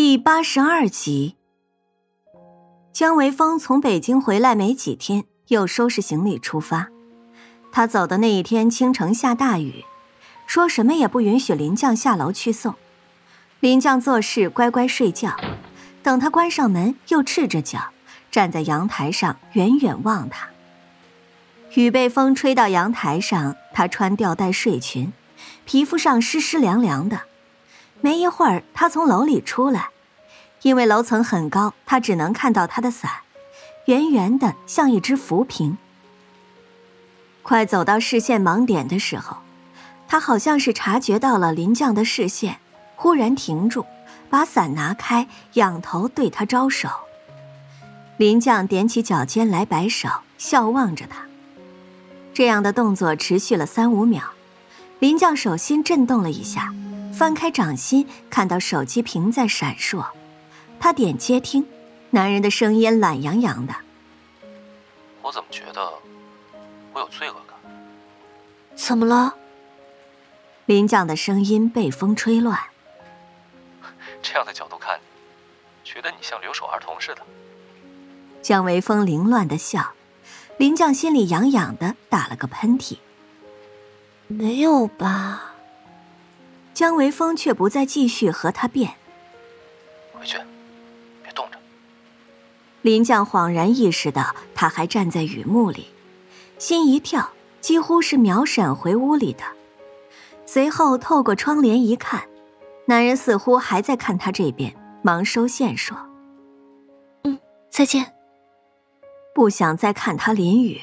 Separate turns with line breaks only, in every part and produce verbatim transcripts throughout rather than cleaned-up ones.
第八十二集。姜维峰从北京回来没几天，又收拾行李出发。他走的那一天，京城下大雨，说什么也不允许林将下楼去送。林将做事乖乖睡觉，等他关上门，又赤着脚站在阳台上，远远望他。雨被风吹到阳台上，他穿吊带睡裙，皮肤上湿湿凉凉的。没一会儿，他从楼里出来，因为楼层很高，他只能看到他的伞，圆圆的像一只浮萍。快走到视线盲点的时候，他好像是察觉到了林将的视线，忽然停住，把伞拿开，仰头对他招手。林将踮起脚尖来摆手，笑望着他。这样的动作持续了三五秒，林将手心震动了一下，翻开掌心，看到手机屏在闪烁。他点接听，男人的声音懒洋洋的：
我怎么觉得我有罪恶感？
怎么了？林将的声音被风吹乱。
这样的角度看你，觉得你像留守儿童似的。
姜维峰凌乱的笑，林将心里痒痒的，打了个喷嚏。没有吧？姜维峰却不再继续和他辩。
回去，别动着。
林将恍然意识到他还站在雨幕里，心一跳，几乎是秒闪回屋里的。随后透过窗帘一看，男人似乎还在看他这边，忙收线说：嗯，再见。不想再看他淋雨。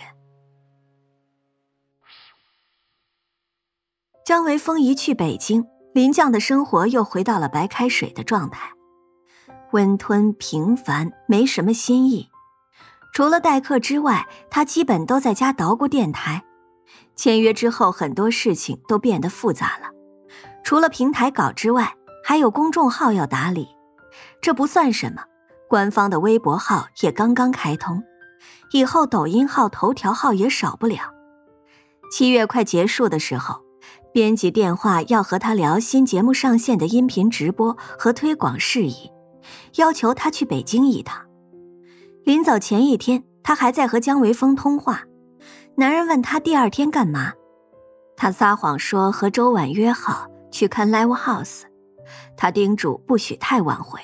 姜维峰一去北京，林将的生活又回到了白开水的状态，温吞平凡，没什么新意。除了代课之外，他基本都在家捣鼓电台。签约之后，很多事情都变得复杂了。除了平台稿之外，还有公众号要打理。这不算什么，官方的微博号也刚刚开通，以后抖音号、头条号也少不了。七月快结束的时候，编辑电话要和他聊新节目上线的音频直播和推广事宜，要求他去北京一趟。临走前一天，他还在和姜维峰通话。男人问他第二天干嘛，他撒谎说和周婉约好去看 live house， 他叮嘱不许太晚回。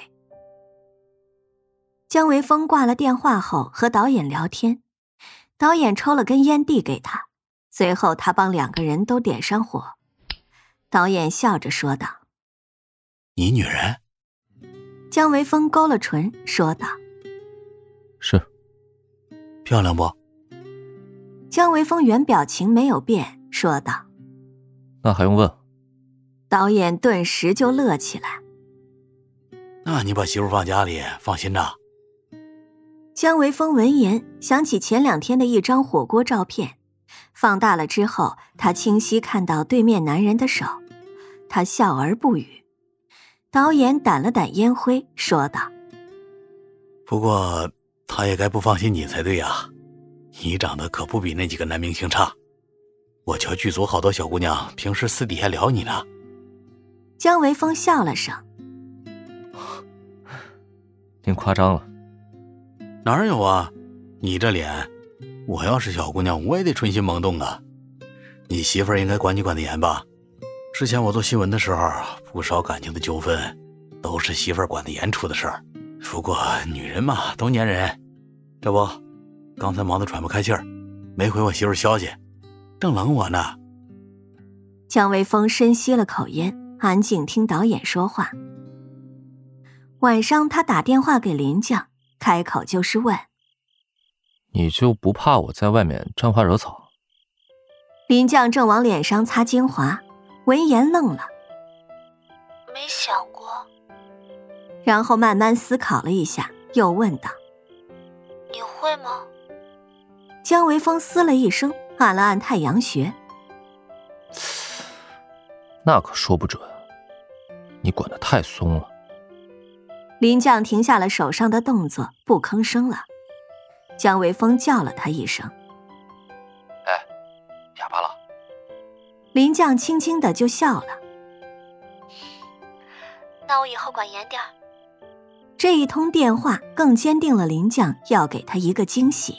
姜维峰挂了电话后和导演聊天，导演抽了根烟递给他，随后他帮两个人都点上火。导演笑着说道：
你女人？
姜维峰勾了唇说道：
是。
漂亮不？
姜维峰原表情没有变，说道：
那还用问？
导演顿时就乐起来。
那你把媳妇放家里，放心呐。
姜维峰闻言想起前两天的一张火锅照片，放大了之后，他清晰看到对面男人的手，他笑而不语。导演掸了掸烟灰，说道：
不过他也该不放心你才对啊，你长得可不比那几个男明星差，我瞧剧组好多小姑娘平时私底下聊你呢。
姜维峰笑了声：
您夸张了。
哪儿有啊，你这脸，我要是小姑娘我也得春心萌动啊。你媳妇儿应该管你管得严吧？之前我做新闻的时候，不少感情的纠纷都是媳妇儿管得严出的事儿。不过女人嘛，都粘人。这不，刚才忙得喘不开气儿，没回我媳妇儿消息，正冷我呢。
姜维峰深吸了口烟，安静听导演说话。晚上他打电话给林将，开口就是问：
你就不怕我在外面沾花惹草？
林将正往脸上擦精华，闻言愣了，
没想过。
然后慢慢思考了一下，又问道：
你会吗？
姜维峰嘶了一声，按了按太阳穴。
那可说不准，你管得太松了。
林将停下了手上的动作，不吭声了。姜维峰叫了他一声：
哎，哑巴了。
林将轻轻的就笑了：
那我以后管严点儿。
这一通电话更坚定了林将要给他一个惊喜。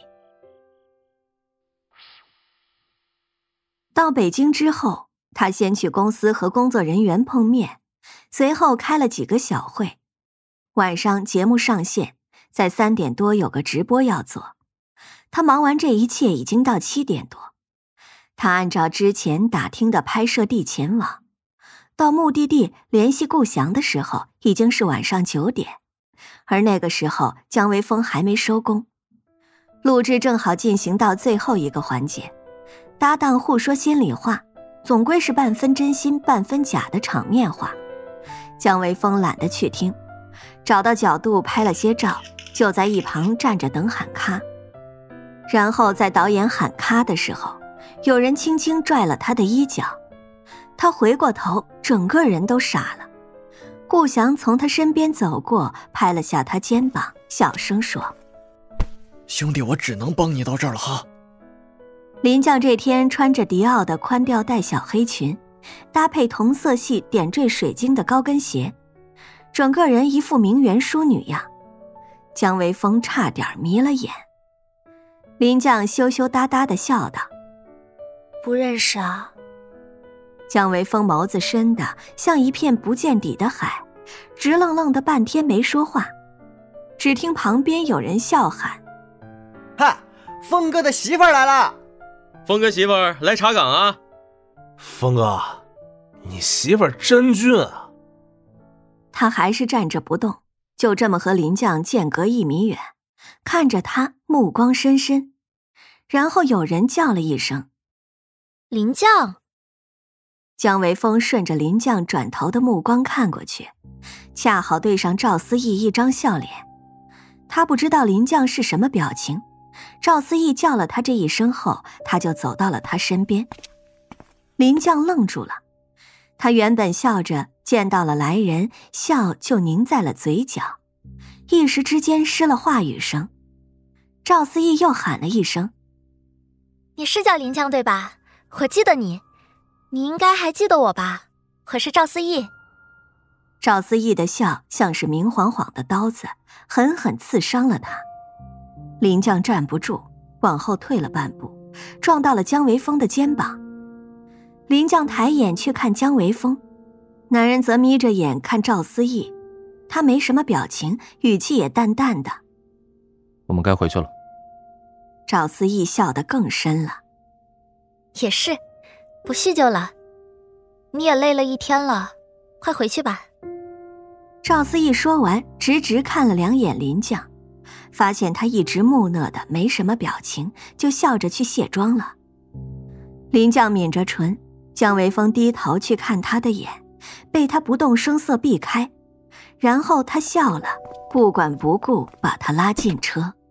到北京之后，他先去公司和工作人员碰面，随后开了几个小会。晚上节目上线，在三点多有个直播要做。他忙完这一切已经到七点多。他按照之前打听的拍摄地前往，到目的地联系顾翔的时候已经是晚上九点，而那个时候姜维峰还没收工。录制正好进行到最后一个环节，搭档互说心里话，总归是半分真心半分假的场面话。姜维峰懒得去听，找到角度拍了些照，就在一旁站着等喊咔。然后在导演喊咔的时候，有人轻轻拽了他的衣角，他回过头，整个人都傻了。顾翔从他身边走过，拍了下他肩膀，小声说：
兄弟，我只能帮你到这儿了哈。
林将这天穿着迪奥的宽吊带小黑裙，搭配同色系点缀水晶的高跟鞋，整个人一副名媛淑女样。姜维峰差点迷了眼。林将羞羞答答地笑道：
不认识啊。
姜维峰眸子深的像一片不见底的海，直愣愣的半天没说话。只听旁边有人笑喊：
哈，峰哥的媳妇儿来了！
峰哥媳妇儿来查岗啊！
峰哥，你媳妇儿真俊啊！
他还是站着不动，就这么和林将间隔一米远，看着他目光深深。然后有人叫了一声：
林将。
姜维峰顺着林将转头的目光看过去，恰好对上赵思义一张笑脸。他不知道林将是什么表情，赵思义叫了他这一声后，他就走到了他身边。林将愣住了，他原本笑着，见到了来人，笑就凝在了嘴角，一时之间失了话语声。赵思义又喊了一声：
你是叫林将对吧？我记得你，你应该还记得我吧？我是赵思义。
赵思义的笑像是明晃晃的刀子，狠狠刺伤了他。林将站不住，往后退了半步，撞到了姜维峰的肩膀。林将抬眼去看姜维峰，男人则眯着眼看赵思义，他没什么表情，语气也淡淡的：
我们该回去了。
赵思义笑得更深了：
也是，不叙旧了。你也累了一天了，快回去吧。
赵思义说完，直直看了两眼林将，发现他一直木讷的没什么表情，就笑着去卸妆了。林将抿着唇，姜维峰低头去看他的眼，被他不动声色避开，然后他笑了，不管不顾把他拉进车。